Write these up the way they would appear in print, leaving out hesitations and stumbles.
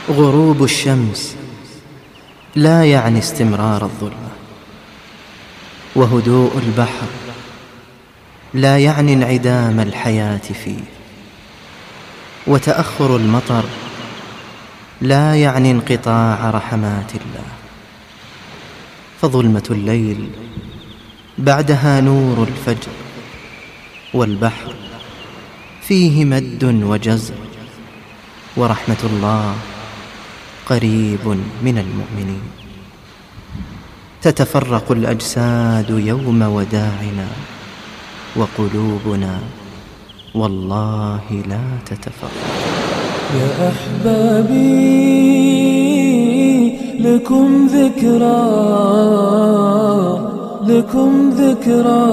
غروب الشمس لا يعني استمرار الظلمة، وهدوء البحر لا يعني انعدام الحياة فيه، وتأخر المطر لا يعني انقطاع رحمات الله. فظلمة الليل بعدها نور الفجر، والبحر فيه مد وجزر، ورحمة الله قريب من المؤمنين. تتفرق الأجساد يوم وداعنا، وقلوبنا والله لا تتفرق. يا أحبابي لكم ذكرى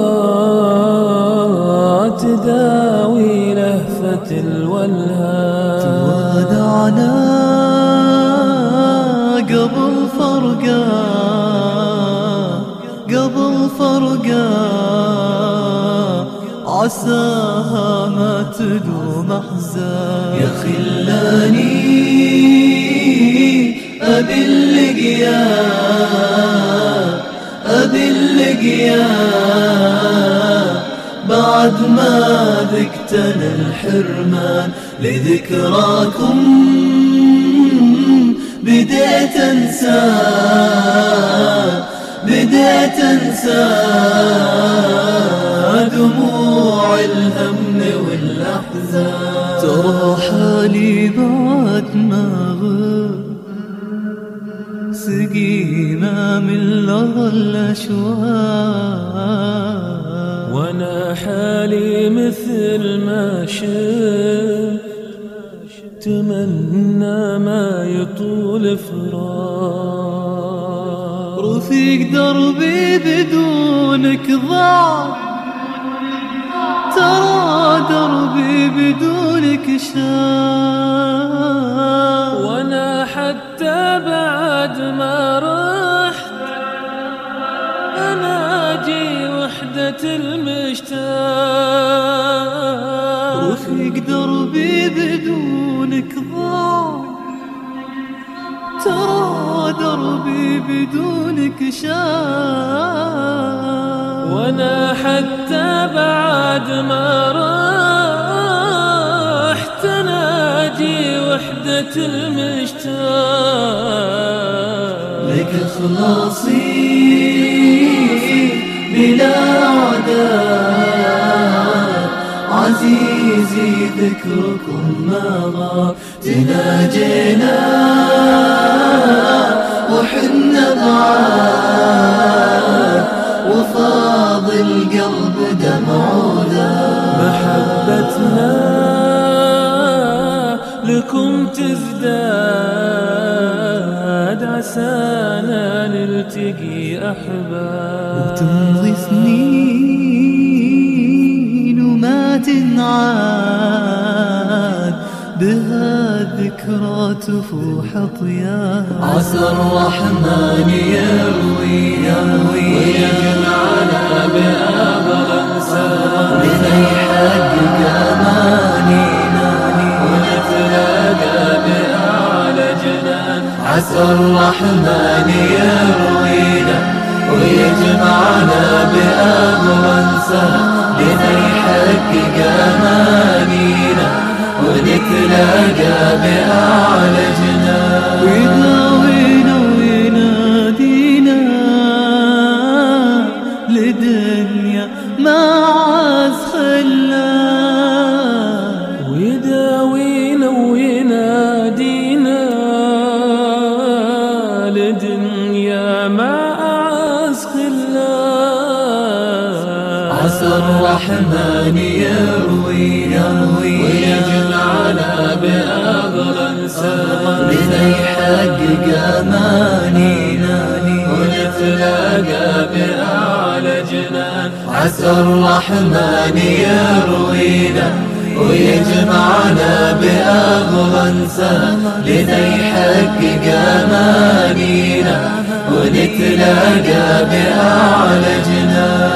تداوي لهفة الولهان. تودعنا قبل فرقة عساها ما تدوم أحزان. يا خلاني أبي اللقيا بعد ما ذقتنا الحرمان. لذكراكم بديت أنسى دموع الهم والأحزان. ترى حالي بعد ما غاب سقينا من لظى الأشواق، وانا حالي مثل ما شفت تمنى ما يطول فراق. رفيق دربي بدونك ضاع، ترى دربي بدونك شاق. وانا حتى بعد ما رحت اناجي وحدة المشتاق. رفيق دربي بدونك ضاع، ترى دربي بدونك شاق. وانا حتى بعد ما رحت اناجي وحدة المشتاق. لك خلاصي بلا عداء، عزيزي ذكركم ما غاب. تناجينا وحنا بعاد، وفاض القلب دمعونا. محبتنا لكم تزداد، عسانا نلتقي أحباب. وتمضي سنين وما تنعاد، بها الذكرى تفوح طياب. عسى الرحمن يروينا ويجمعنا بأبرنسا، لنحقق أمانينا ونتلاقى بأعلى جنان. عسى الرحمن يروينا ويجمعنا بأبرنسا، لنحقق أمانينا ونتلاقى بأعلى جنان. ويداوينا وينادينا لدنيا ما عاز خلان. ويداوينا وينادينا لدنيا ما عاز خلان. عسى الرحمن يروينا ويجمعنا بأبرنسا، لنحقق أمانينا ونتلاقى بأعلى جنان. عسى الرحمن يروينا ويجمعنا بأبرنسا، لنحقق أمانينا ونتلاقى بأعلى جنان.